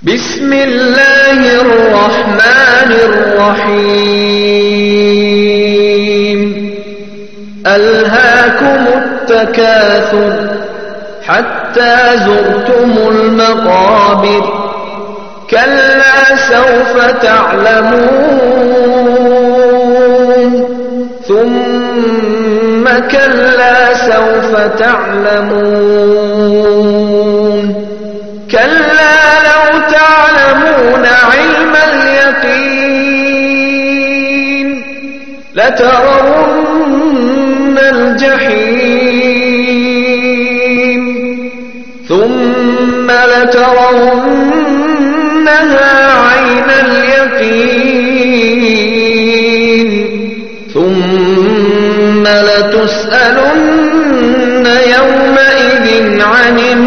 بسم الله الرحمن الرحيم ألهاكم التكاثر حتى زرتم المقابر كلا سوف تعلمون ثم كلا سوف تعلمون كلا لو تعلمون علم اليقين لترون الجحيم ثم لترونها عين اليقين ثم لتسألن يومئذ عن